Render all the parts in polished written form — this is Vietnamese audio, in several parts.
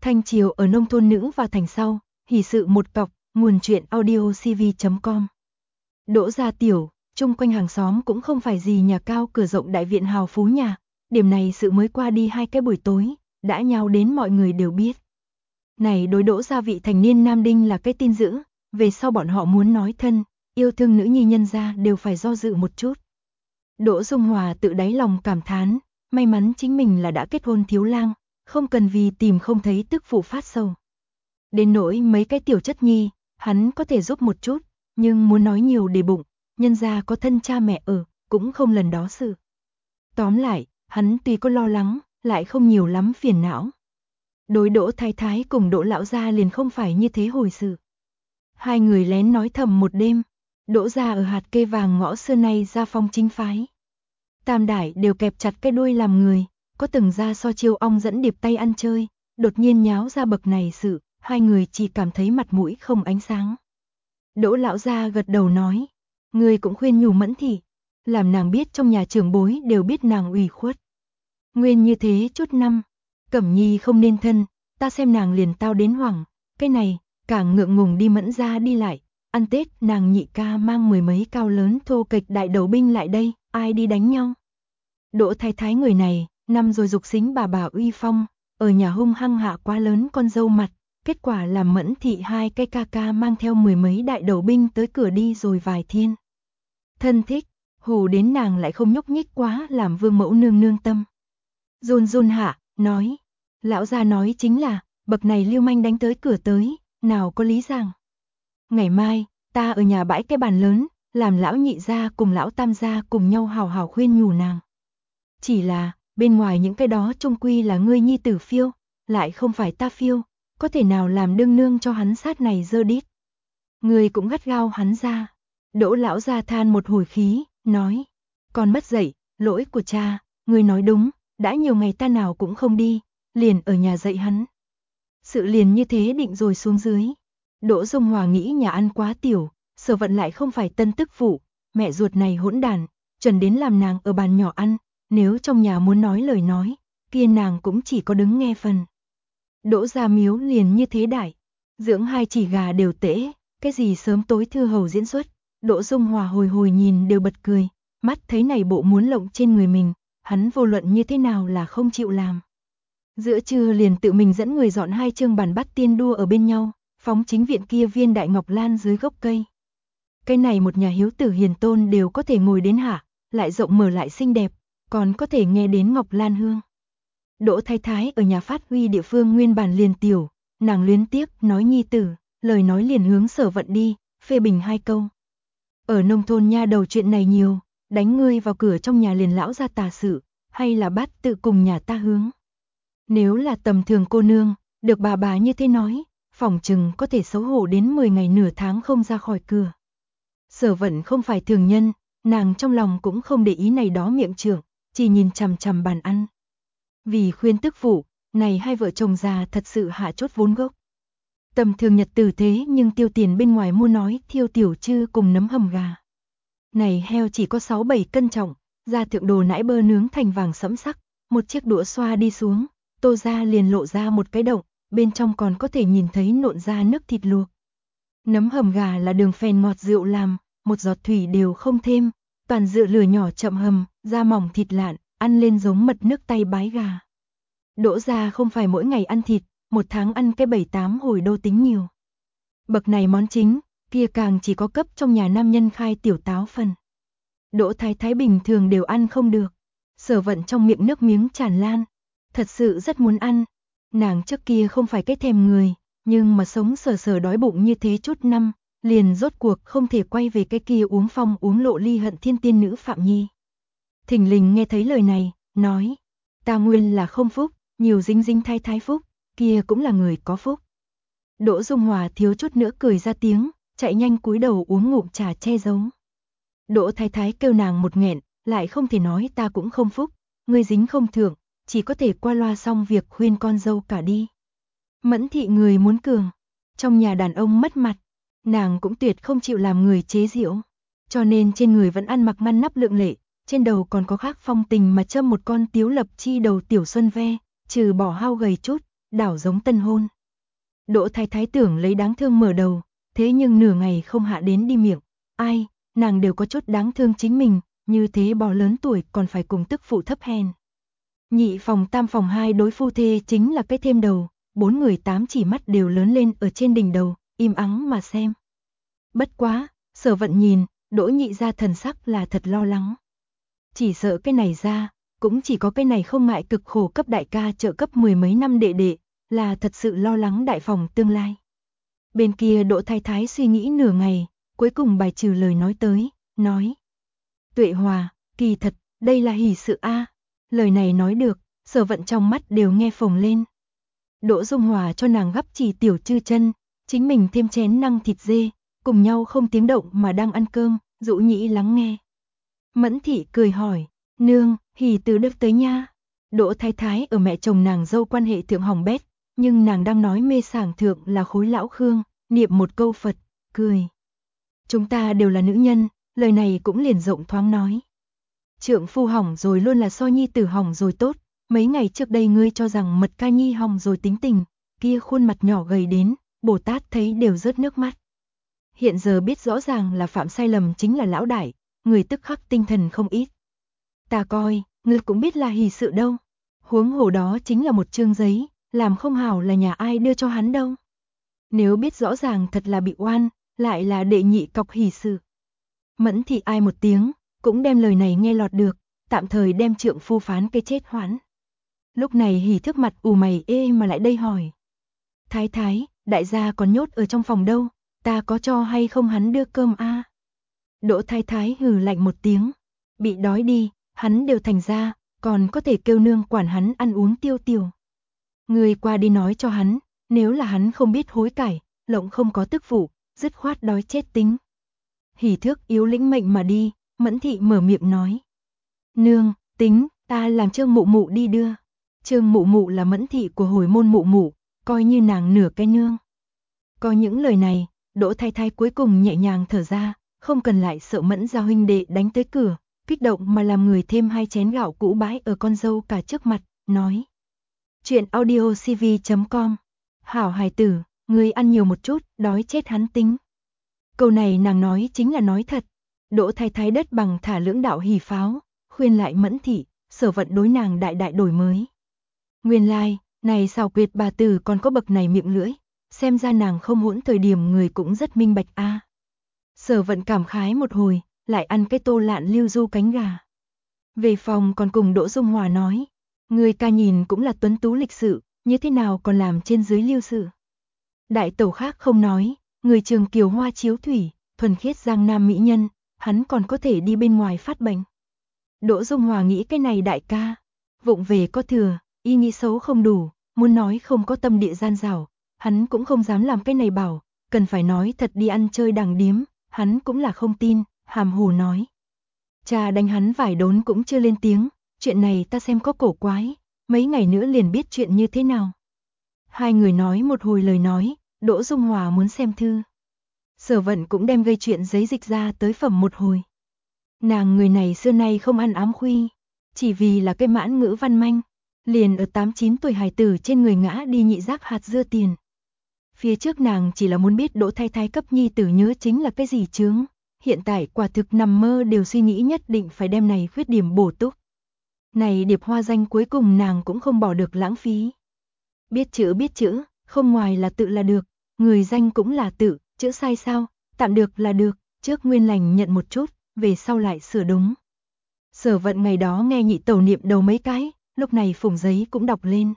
Thanh Triều ở nông thôn nữ vào thành sau, hỷ sự một cọc, nguồn truyện audio cv.com. Đỗ gia tiểu, chung quanh hàng xóm cũng không phải gì nhà cao cửa rộng đại viện hào phú nhà, điểm này sự mới qua đi 2 cái buổi tối, đã nhau đến mọi người đều biết. Này đối Đỗ gia vị thành niên nam đinh là cái tin dữ, về sau bọn họ muốn nói thân, yêu thương nữ nhi nhân gia đều phải do dự một chút. Đỗ Dung Hòa tự đáy lòng cảm thán, may mắn chính mình là đã kết hôn thiếu lang, không cần vì tìm không thấy tức phụ phát sầu. Đến nỗi mấy cái tiểu chất nhi, hắn có thể giúp một chút, nhưng muốn nói nhiều để bụng, nhân gia có thân cha mẹ ở, cũng không lần đó sự. Tóm lại, hắn tuy có lo lắng, lại không nhiều lắm phiền não. Đối Đỗ thái thái cùng Đỗ lão gia liền không phải như thế hồi sự. Hai người lén nói thầm một đêm, Đỗ gia ở hạt kê vàng ngõ xưa nay gia phong chính phái. Tam đại đều kẹp chặt cái đuôi làm người, có từng ra so chiêu ong dẫn điệp tay ăn chơi, đột nhiên nháo ra bậc này sự, hai người chỉ cảm thấy mặt mũi không ánh sáng. Đỗ lão gia gật đầu nói, người cũng khuyên nhủ Mẫn thị, làm nàng biết trong nhà trưởng bối đều biết nàng ủy khuất. Nguyên như thế chút năm, Cẩm Nhi không nên thân, ta xem nàng liền tao đến hoảng, cái này, càng ngượng ngùng đi Mẫn gia đi lại, ăn Tết nàng nhị ca mang 10 mấy cao lớn thô kịch đại đầu binh lại đây, ai đi đánh nhau. Đỗ thái thái người này, năm rồi dục xính bà uy phong, ở nhà hung hăng hạ quá lớn con dâu mặt, kết quả làm Mẫn thị hai cái ca ca mang theo 10 mấy đại đầu binh tới cửa đi rồi vài thiên. Thân thích, hù đến nàng lại không nhúc nhích quá làm vương mẫu nương nương tâm. Run hạ, nói, lão gia nói chính là, bậc này lưu manh đánh tới cửa tới, nào có lý giảng. Ngày mai, ta ở nhà bãi cái bàn lớn, làm lão nhị gia cùng lão tam gia cùng nhau hào hào khuyên nhủ nàng. Chỉ là, bên ngoài những cái đó chung quy là ngươi nhi tử phiêu, lại không phải ta phiêu, có thể nào làm đương nương cho hắn sát này dơ đít. Ngươi cũng gắt gao hắn ra. Đỗ lão gia than một hồi khí, nói, con mất dạy, lỗi của cha, ngươi nói đúng, đã nhiều ngày ta nào cũng không đi, liền ở nhà dạy hắn. Sự liền như thế định rồi xuống dưới. Đỗ Dung Hòa nghĩ nhà ăn quá tiểu, Sở Vận lại không phải tân tức phụ, mẹ ruột này hỗn đàn, chuẩn đến làm nàng ở bàn nhỏ ăn, nếu trong nhà muốn nói lời nói, kia nàng cũng chỉ có đứng nghe phần. Đỗ gia miếu liền như thế đại, dưỡng hai chỉ gà đều tễ, cái gì sớm tối thư hầu diễn xuất, Đỗ Dung Hòa hồi nhìn đều bật cười, mắt thấy này bộ muốn lộng trên người mình, hắn vô luận như thế nào là không chịu làm. Giữa trưa liền tự mình dẫn người dọn 2 chương bàn bắt tiên đua ở bên nhau, phóng chính viện kia viên đại ngọc lan dưới gốc cây. Cây này một nhà hiếu tử hiền tôn đều có thể ngồi đến hạ, lại rộng mở lại xinh đẹp, còn có thể nghe đến ngọc lan hương. Đỗ thái thái ở nhà phát huy địa phương nguyên bản liền tiểu, nàng luyến tiếc nói nhi tử, lời nói liền hướng Sở Vận đi, phê bình 2 câu. Ở nông thôn nha đầu chuyện này nhiều, đánh ngươi vào cửa trong nhà liền lão ra tà sự, hay là bắt tự cùng nhà ta hướng. Nếu là tầm thường cô nương, được bà như thế nói, phỏng chừng có thể xấu hổ đến 10 ngày nửa tháng không ra khỏi cửa. Sở Vận không phải thường nhân, nàng trong lòng cũng không để ý này đó miệng trưởng, chỉ nhìn chằm chằm bàn ăn. Vì khuyên tức phụ, này hai vợ chồng già thật sự hạ chốt vốn gốc. Tầm thường nhật tử thế nhưng tiêu tiền bên ngoài mua nói thiêu tiểu trư cùng nấm hầm gà. Này heo chỉ có 6-7 cân trọng, da thượng đồ nãi bơ nướng thành vàng sẫm sắc, một chiếc đũa xoa đi xuống, tô ra liền lộ ra một cái động, bên trong còn có thể nhìn thấy nộn ra nước thịt luộc. Nấm hầm gà là đường phèn ngọt rượu làm, một giọt thủy đều không thêm, toàn dựa lửa nhỏ chậm hầm, da mỏng thịt lạn, ăn lên giống mật nước tay bái gà. Đỗ gia không phải mỗi ngày ăn thịt, một tháng ăn cái 7-8 hồi đô tính nhiều. Bậc này món chính, kia càng chỉ có cấp trong nhà nam nhân khai tiểu táo phần. Đỗ thái thái bình thường đều ăn không được, Sở Vận trong miệng nước miếng tràn lan, thật sự rất muốn ăn. Nàng trước kia không phải cái thèm người, nhưng mà sống sờ đói bụng như thế chút năm, liền rốt cuộc không thể quay về cái kia uống phong uống lộ ly hận thiên tiên nữ Phạm Nhi. Thình lình nghe thấy lời này, nói, ta nguyên là không phúc, nhiều dính thái thái phúc, kia cũng là người có phúc. Đỗ Dung Hòa thiếu chút nữa cười ra tiếng, chạy nhanh cúi đầu uống ngụm trà che giấu. Đỗ thái thái kêu nàng một nghẹn, lại không thể nói ta cũng không phúc, ngươi dính không thưởng, chỉ có thể qua loa xong việc khuyên con dâu cả đi. Mẫn thị người muốn cường, trong nhà đàn ông mất mặt, nàng cũng tuyệt không chịu làm người chế giễu, cho nên trên người vẫn ăn mặc ngăn nắp lượng lệ, trên đầu còn có khác phong tình mà châm một con tiếu lập chi đầu tiểu xuân ve, trừ bỏ hao gầy chút, đảo giống tân hôn. Đỗ Thái Thái tưởng lấy đáng thương mở đầu, thế nhưng nửa ngày không hạ đến đi miệng. Ai, nàng đều có chút đáng thương chính mình, như thế bò lớn tuổi còn phải cùng tức phụ thấp hèn. Nhị phòng tam phòng hai đối phu thê chính là cái thêm đầu, 4 người 8 chỉ mắt đều lớn lên ở trên đỉnh đầu, im ắng mà xem. Bất quá, Sở Vận nhìn, Đỗ nhị ra thần sắc là thật lo lắng. Chỉ sợ cái này ra, cũng chỉ có cái này không ngại cực khổ cấp đại ca trợ cấp 10 mấy năm đệ đệ, là thật sự lo lắng đại phòng tương lai. Bên kia Đỗ Thái Thái suy nghĩ nửa ngày, cuối cùng bài trừ lời nói tới, nói. Tuệ Hòa, kỳ thật, đây là hỷ sự a. Lời này nói được, Sở Vận trong mắt đều nghe phồng lên. Đỗ Dung Hòa cho nàng gắp chỉ tiểu chư chân, chính mình thêm chén năng thịt dê, cùng nhau không tiếng động mà đang ăn cơm, Dũ Nhĩ lắng nghe. Mẫn Thị cười hỏi, nương, hỷ từ đức tới nha. Đỗ Thái Thái ở mẹ chồng nàng dâu quan hệ thượng hỏng bét, nhưng nàng đang nói mê sảng thượng là khối lão Khương, niệm một câu Phật, cười. Chúng ta đều là nữ nhân, lời này cũng liền rộng thoáng nói. Trượng phu hỏng rồi luôn là so nhi tử hỏng rồi tốt, mấy ngày trước đây ngươi cho rằng Mật Ca Nhi hỏng rồi tính tình, kia khuôn mặt nhỏ gầy đến, Bồ Tát thấy đều rớt nước mắt. Hiện giờ biết rõ ràng là phạm sai lầm chính là lão đại, người tức khắc tinh thần không ít. Ta coi, ngươi cũng biết là hỷ sự đâu. Huống hồ đó chính là một chương giấy, làm không hảo là nhà ai đưa cho hắn đâu. Nếu biết rõ ràng thật là bị oan, lại là đệ nhị cọc hỷ sự. Mẫn Thị ai một tiếng, cũng đem lời này nghe lọt được, tạm thời đem trượng phu phán cái chết hoãn. Lúc này Hỉ Thước mặt ù mày ê mà lại đây hỏi. Thái Thái, đại gia còn nhốt ở trong phòng đâu, ta có cho hay không hắn đưa cơm a? Đỗ Thái Thái hừ lạnh một tiếng, bị đói đi, hắn đều thành ra, còn có thể kêu nương quản hắn ăn uống tiêu tiêu. Người qua đi nói cho hắn, nếu là hắn không biết hối cải, lộng không có tức phụ, dứt khoát đói chết tính. Hỉ Thước yếu lĩnh mệnh mà đi, Mẫn Thị mở miệng nói. Nương, tính, ta làm Trương Mụ Mụ đi đưa. Trương Mụ Mụ là Mẫn Thị của hồi môn Mụ Mụ, coi như nàng nửa cái nương. Có những lời này, Đỗ Thái Thái cuối cùng nhẹ nhàng thở ra, không cần lại sợ Mẫn gia huynh đệ đánh tới cửa, kích động mà làm người thêm 2 chén gạo cũ bãi ở con dâu cả trước mặt, nói. Chuyện audiocv.com. Hảo hài tử, ngươi ăn nhiều một chút, đói chết hắn tính. Câu này nàng nói chính là nói thật. Đỗ Thái Thái đất bằng thả lưỡng đạo hỉ pháo, khuyên lại Mẫn Thị, Sở Vận đối nàng đại đại đổi mới. Nguyên lai, này xảo quyệt bà tử còn có bậc này miệng lưỡi, xem ra nàng không hỗn thời điểm người cũng rất minh bạch a. Sở Vận cảm khái một hồi, lại ăn cái tô lạn lưu du cánh gà. Về phòng còn cùng Đỗ Dung Hòa nói, người ca nhìn cũng là tuấn tú lịch sự, như thế nào còn làm trên dưới lưu sự. Đại tẩu khác không nói, người Trường Kiều Hoa chiếu thủy, thuần khiết giang nam mỹ nhân, hắn còn có thể đi bên ngoài phát bệnh. Đỗ Dung Hòa nghĩ cái này đại ca, vụng về có thừa, y nghĩ xấu không đủ, muốn nói không có tâm địa gian dảo, hắn cũng không dám làm cái này bảo, cần phải nói thật đi ăn chơi đàng điếm, hắn cũng là không tin, hàm hồ nói. Cha đánh hắn vài đốn cũng chưa lên tiếng, chuyện này ta xem có cổ quái, mấy ngày nữa liền biết chuyện như thế nào. Hai người nói một hồi lời nói, Đỗ Dung Hòa muốn xem thư. Sở Vận cũng đem gây chuyện giấy dịch ra tới phẩm một hồi. Nàng người này xưa nay không ăn ám khuy, chỉ vì là cái mãn ngữ văn manh, liền ở 8-9 tuổi hài tử trên người ngã đi nhị giác hạt dưa tiền. Phía trước nàng chỉ là muốn biết Đỗ Thái Thái cấp nhi tử nhớ chính là cái gì chướng, hiện tại quả thực nằm mơ đều suy nghĩ nhất định phải đem này khuyết điểm bổ túc. Này điệp hoa danh cuối cùng nàng cũng không bỏ được lãng phí. Biết chữ, không ngoài là tự là được, người danh cũng là tự, chữ sai sao, tạm được là được, trước nguyên lành nhận một chút, về sau lại sửa đúng. Sở Vận ngày đó nghe nhị tẩu niệm đầu mấy cái, lúc này phủng giấy cũng đọc lên.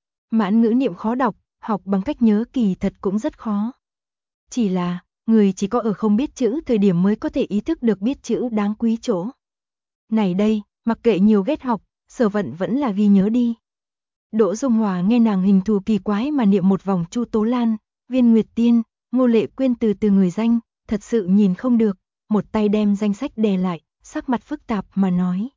Mãn ngữ niệm khó đọc, học bằng cách nhớ kỳ thật cũng rất khó. Chỉ là, người chỉ có ở không biết chữ thời điểm mới có thể ý thức được biết chữ đáng quý chỗ. Này đây, mặc kệ nhiều ghét học, Sở Vận vẫn là ghi nhớ đi. Đỗ Dung Hòa nghe nàng hình thù kỳ quái mà niệm một vòng Chu Tố Lan, Viên Nguyệt Tiên, Ngô Lệ Quyên từ người danh, thật sự nhìn không được, một tay đem danh sách đè lại, sắc mặt phức tạp mà nói.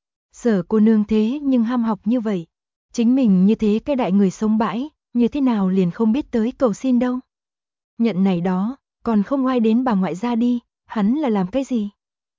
Sở cô nương thế nhưng ham học như vậy, chính mình như thế cái đại người sống bãi, như thế nào liền không biết tới cầu xin đâu. Nhận này đó, còn không oai đến bà ngoại ra đi, hắn là làm cái gì?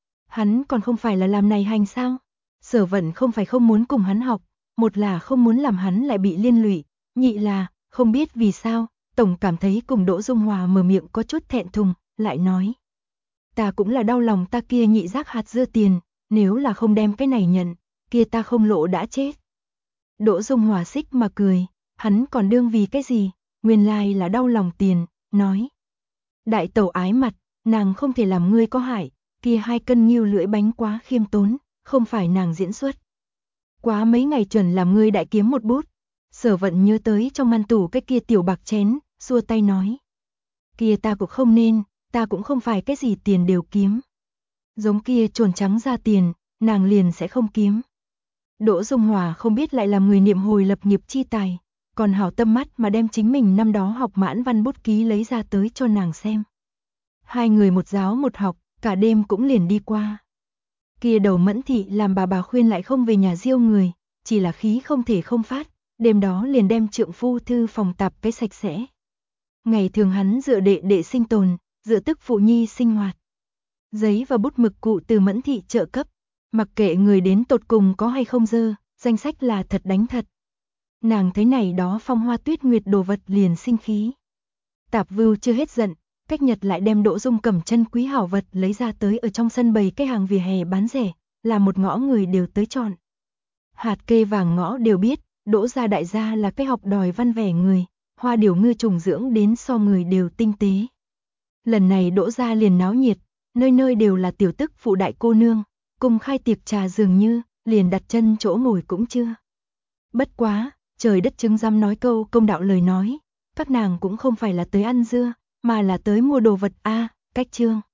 Hắn còn không phải là làm này hành sao? Sở Vận không phải không muốn cùng hắn học, một là không muốn làm hắn lại bị liên lụy, Nhị là, không biết vì sao, tổng cảm thấy cùng Đỗ Dung Hòa mở miệng có chút thẹn thùng, lại nói. Ta cũng là đau lòng ta kia nhị rác hạt dưa tiền, nếu là không đem cái này nhận, kia ta không lộ đã chết. Đỗ Dung Hòa xích mà cười, hắn còn đương vì cái gì, nguyên lai là đau lòng tiền, nói. Đại tẩu ái mặt, nàng không thể làm ngươi có hại, kia 2 cân nghêu lưỡi bánh quá khiêm tốn, không phải nàng diễn xuất. Quá mấy ngày chuẩn làm ngươi đại kiếm một bút. Sở Vận nhớ tới trong ngăn tủ cái kia tiểu bạc chén, xua tay nói. Kia ta cũng không nên, ta cũng không phải cái gì tiền đều kiếm. Giống kia trồn trắng ra tiền, nàng liền sẽ không kiếm. Đỗ Dung Hòa không biết lại làm người niệm hồi lập nghiệp chi tài, còn hảo tâm mắt mà đem chính mình năm đó học mãn văn bút ký lấy ra tới cho nàng xem. 2 người một giáo một học, cả đêm cũng liền đi qua. Kia đầu Mẫn thị làm bà khuyên lại không về nhà riêu người, chỉ là khí không thể không phát, đêm đó liền đem trượng phu thư phòng tạp cái sạch sẽ. Ngày thường hắn dựa đệ đệ sinh tồn, dựa tức phụ nhi sinh hoạt. Giấy và bút mực cụ từ Mẫn thị trợ cấp, mặc kệ người đến tột cùng có hay không dơ, danh sách là thật đánh thật. Nàng thấy này đó phong hoa tuyết nguyệt đồ vật liền sinh khí. Tạp Vưu chưa hết giận, cách nhật lại đem Đỗ Dung cầm chân quý hảo vật lấy ra tới ở trong sân bày cái hàng vỉa hè bán rẻ, là một ngõ người đều tới chọn. Hạt kê vàng ngõ đều biết, Đỗ gia đại gia là cái học đòi văn vẻ người, hoa điều ngư trùng dưỡng đến so người đều tinh tế. Lần này Đỗ gia liền náo nhiệt, nơi nơi đều là tiểu tức phụ đại cô nương, cùng khai tiệc trà dường như, liền đặt chân chỗ ngồi cũng chưa. Bất quá, trời đất chứng giám nói câu công đạo lời nói, các nàng cũng không phải là tới ăn dưa, mà là tới mua đồ vật a, cách chương.